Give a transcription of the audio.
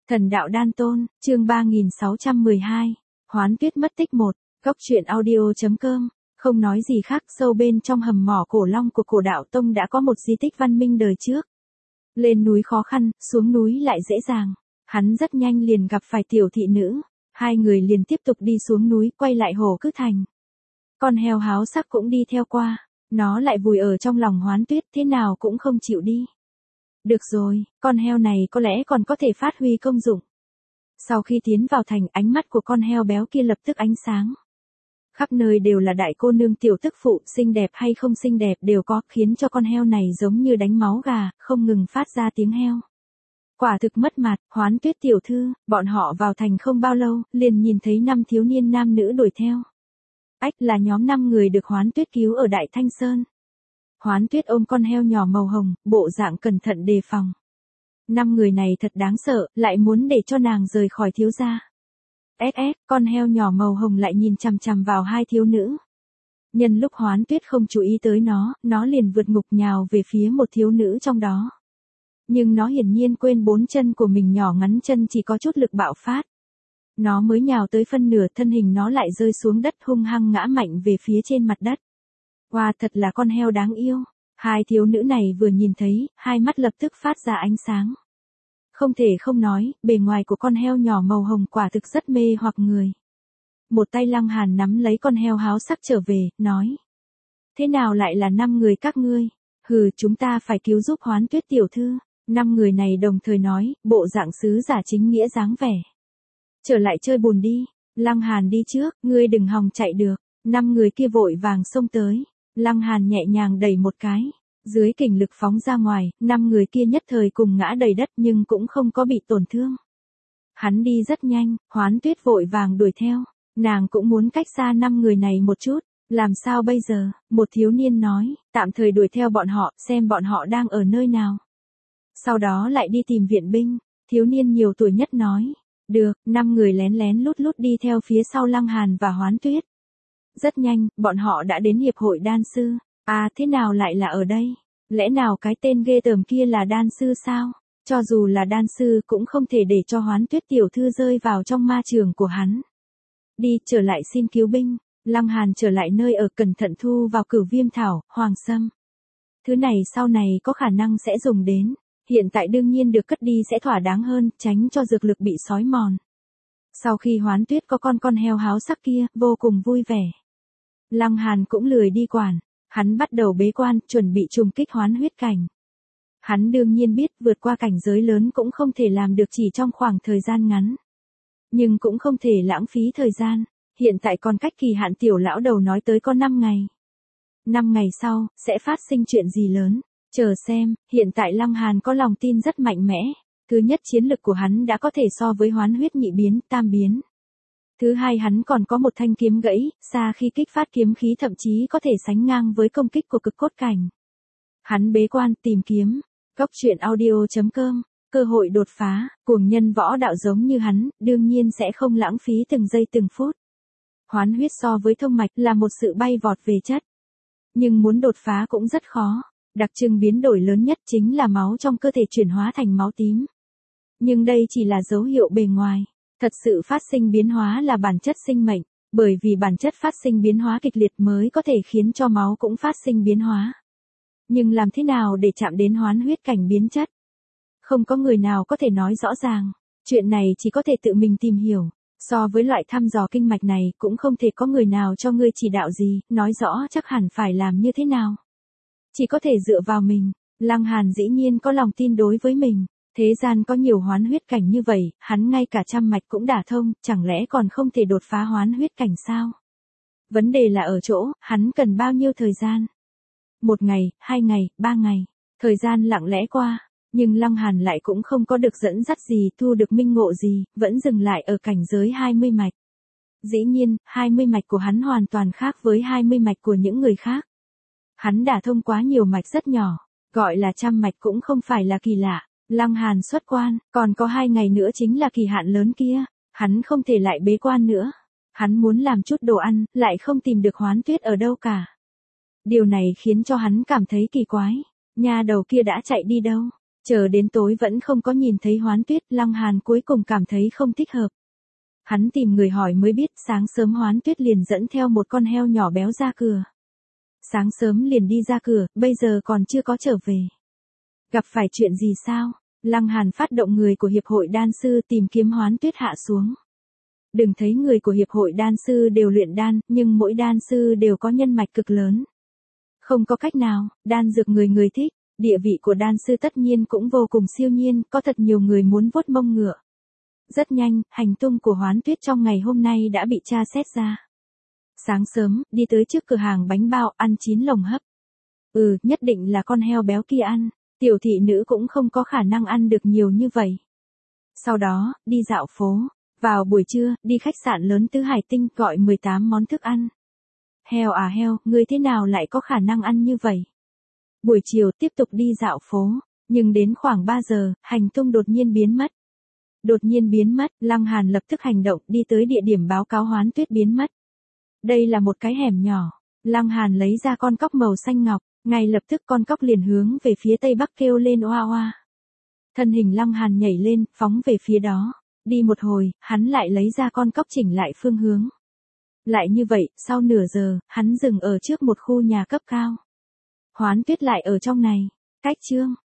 Thần đạo đan tôn, chương 3612. Hoán Tuyết mất tích 1. Góc truyện audio.com. Không nói gì khác, sâu bên trong hầm mỏ cổ long của cổ đạo tông đã có một di tích văn minh đời trước. Lên núi khó khăn, xuống núi lại dễ dàng. Hắn rất nhanh liền gặp phải tiểu thị nữ. Hai người liền tiếp tục đi xuống núi, quay lại hồ Cư Thành. Con heo háo sắc cũng đi theo qua. Nó lại vùi ở trong lòng Hoán Tuyết, thế nào cũng không chịu đi. Được rồi, con heo này có lẽ còn có thể phát huy công dụng. Sau khi tiến vào thành, ánh mắt của con heo béo kia lập tức ánh sáng. Khắp nơi đều là đại cô nương tiểu tức phụ, xinh đẹp hay không xinh đẹp đều có, khiến cho con heo này giống như đánh máu gà, không ngừng phát ra tiếng heo. Quả thực mất mặt. Hoán Tuyết tiểu thư, bọn họ vào thành không bao lâu, liền nhìn thấy 5 thiếu niên nam nữ đuổi theo. Ách, là nhóm 5 người được Hoán Tuyết cứu ở Đại Thanh Sơn. Hoán Tuyết ôm con heo nhỏ màu hồng, bộ dạng cẩn thận đề phòng. 5 người này thật đáng sợ, lại muốn để cho nàng rời khỏi thiếu gia. Con heo nhỏ màu hồng lại nhìn chằm chằm vào hai thiếu nữ. Nhân lúc Hoán Tuyết không chú ý tới nó liền vượt ngục nhào về phía một thiếu nữ trong đó. Nhưng nó hiển nhiên quên 4 chân của mình nhỏ ngắn chân chỉ có chút lực bạo phát. Nó mới nhào tới phân nửa, thân hình nó lại rơi xuống đất hung hăng ngã mạnh về phía trên mặt đất. Wow, thật là con heo đáng yêu. Hai thiếu nữ này vừa nhìn thấy, hai mắt lập tức phát ra ánh sáng. Không thể không nói, bề ngoài của con heo nhỏ màu hồng quả thực rất mê hoặc người. Một tay Lăng Hàn nắm lấy con heo háo sắc trở về, nói. Thế nào lại là 5 người các ngươi? Hừ, chúng ta phải cứu giúp Hoán Tuyết tiểu thư. 5 người này đồng thời nói, bộ dạng sứ giả chính nghĩa dáng vẻ. Trở lại chơi bùn đi. Lăng Hàn đi trước, ngươi đừng hòng chạy được. 5 người kia vội vàng xông tới. Lăng Hàn nhẹ nhàng đẩy một cái. Dưới kình lực phóng ra ngoài, 5 người kia nhất thời cùng ngã đầy đất nhưng cũng không có bị tổn thương. Hắn đi rất nhanh, Hoán Tuyết vội vàng đuổi theo. Nàng cũng muốn cách xa 5 người này một chút. Làm sao bây giờ? Một thiếu niên nói, tạm thời đuổi theo bọn họ, xem bọn họ đang ở nơi nào. Sau đó lại đi tìm viện binh. Thiếu niên nhiều tuổi nhất nói. Được, 5 người lén lén lút lút đi theo phía sau Lăng Hàn và Hoán Tuyết. Rất nhanh, bọn họ đã đến hiệp hội đan sư. À, thế nào lại là ở đây? Lẽ nào cái tên ghê tởm kia là đan sư sao? Cho dù là đan sư cũng không thể để cho Hoán Tuyết tiểu thư rơi vào trong ma trường của hắn. Đi, trở lại xin cứu binh. Lăng Hàn trở lại nơi ở, cẩn thận thu vào Cửu Viêm thảo, hoàng sâm. Thứ này sau này có khả năng sẽ dùng đến. Hiện tại đương nhiên được cất đi sẽ thỏa đáng hơn, tránh cho dược lực bị xói mòn. Sau khi Hoán Tuyết có con heo háo sắc kia, vô cùng vui vẻ. Lăng Hàn cũng lười đi quản. Hắn bắt đầu bế quan, chuẩn bị trùng kích hoán huyết cảnh. Hắn đương nhiên biết vượt qua cảnh giới lớn cũng không thể làm được chỉ trong khoảng thời gian ngắn. Nhưng cũng không thể lãng phí thời gian. Hiện tại còn cách kỳ hạn tiểu lão đầu nói tới có 5 ngày. 5 ngày sau, sẽ phát sinh chuyện gì lớn. Chờ xem, hiện tại Lăng Hàn có lòng tin rất mạnh mẽ. Thứ nhất, chiến lực của hắn đã có thể so với hoán huyết nhị biến, tam biến. Thứ hai, hắn còn có một thanh kiếm gãy, xa khi kích phát kiếm khí thậm chí có thể sánh ngang với công kích của cực cốt cảnh. Hắn bế quan tìm kiếm. Góc truyện audio.com. Cơ hội đột phá, cuồng nhân võ đạo giống như hắn, đương nhiên sẽ không lãng phí từng giây từng phút. Hoán huyết so với thông mạch là một sự bay vọt về chất. Nhưng muốn đột phá cũng rất khó. Đặc trưng biến đổi lớn nhất chính là máu trong cơ thể chuyển hóa thành máu tím. Nhưng đây chỉ là dấu hiệu bề ngoài. Thật sự phát sinh biến hóa là bản chất sinh mệnh, bởi vì bản chất phát sinh biến hóa kịch liệt mới có thể khiến cho máu cũng phát sinh biến hóa. Nhưng làm thế nào để chạm đến hoán huyết cảnh biến chất? Không có người nào có thể nói rõ ràng. Chuyện này chỉ có thể tự mình tìm hiểu. So với loại thăm dò kinh mạch này cũng không thể có người nào cho ngươi chỉ đạo gì, nói rõ chắc hẳn phải làm như thế nào. Chỉ có thể dựa vào mình. Lăng Hàn dĩ nhiên có lòng tin đối với mình. Thế gian có nhiều hoán huyết cảnh như vậy, hắn ngay cả trăm mạch cũng đả thông, chẳng lẽ còn không thể đột phá hoán huyết cảnh sao? Vấn đề là ở chỗ, hắn cần bao nhiêu thời gian? 1 ngày, 2 ngày, 3 ngày. Thời gian lặng lẽ qua, nhưng Lăng Hàn lại cũng không có được dẫn dắt gì, thu được minh ngộ gì, vẫn dừng lại ở cảnh giới 20 mạch. Dĩ nhiên, 20 mạch của hắn hoàn toàn khác với 20 mạch của những người khác. Hắn đả thông quá nhiều mạch rất nhỏ, gọi là trăm mạch cũng không phải là kỳ lạ. Lăng Hàn xuất quan, còn có 2 ngày nữa chính là kỳ hạn lớn kia, hắn không thể lại bế quan nữa. Hắn muốn làm chút đồ ăn, lại không tìm được Hoán Tuyết ở đâu cả. Điều này khiến cho hắn cảm thấy kỳ quái, nha đầu kia đã chạy đi đâu? Chờ đến tối vẫn không có nhìn thấy Hoán Tuyết, Lăng Hàn cuối cùng cảm thấy không thích hợp. Hắn tìm người hỏi mới biết sáng sớm Hoán Tuyết liền dẫn theo một con heo nhỏ béo ra cửa. Sáng sớm liền đi ra cửa, bây giờ còn chưa có trở về. Gặp phải chuyện gì sao? Lăng Hàn phát động người của Hiệp hội Đan Sư tìm kiếm Hoán Tuyết hạ xuống. Đừng thấy người của Hiệp hội Đan Sư đều luyện đan, nhưng mỗi đan sư đều có nhân mạch cực lớn. Không có cách nào, đan dược người người thích, địa vị của đan sư tất nhiên cũng vô cùng siêu nhiên, có thật nhiều người muốn vuốt mông ngựa. Rất nhanh, hành tung của Hoán Tuyết trong ngày hôm nay đã bị tra xét ra. Sáng sớm, đi tới trước cửa hàng bánh bao, ăn 9 lồng hấp. Nhất định là con heo béo kia ăn, tiểu thị nữ cũng không có khả năng ăn được nhiều như vậy. Sau đó, đi dạo phố, vào buổi trưa, đi khách sạn lớn Tứ Hải Tinh gọi 18 món thức ăn. Heo à heo, ngươi thế nào lại có khả năng ăn như vậy? Buổi chiều tiếp tục đi dạo phố, nhưng đến khoảng 3 giờ, hành tung đột nhiên biến mất. Đột nhiên biến mất, Lăng Hàn lập tức hành động đi tới địa điểm báo cáo Hoán Tuyết biến mất. Đây là một cái hẻm nhỏ, Lăng Hàn lấy ra con cóc màu xanh ngọc, ngay lập tức con cóc liền hướng về phía tây bắc kêu lên oa oa. Thân hình Lăng Hàn nhảy lên, phóng về phía đó, đi một hồi, hắn lại lấy ra con cóc chỉnh lại phương hướng. Lại như vậy, sau nửa giờ, hắn dừng ở trước một khu nhà cấp cao. Hoán Tuyết lại ở trong này, cách chương.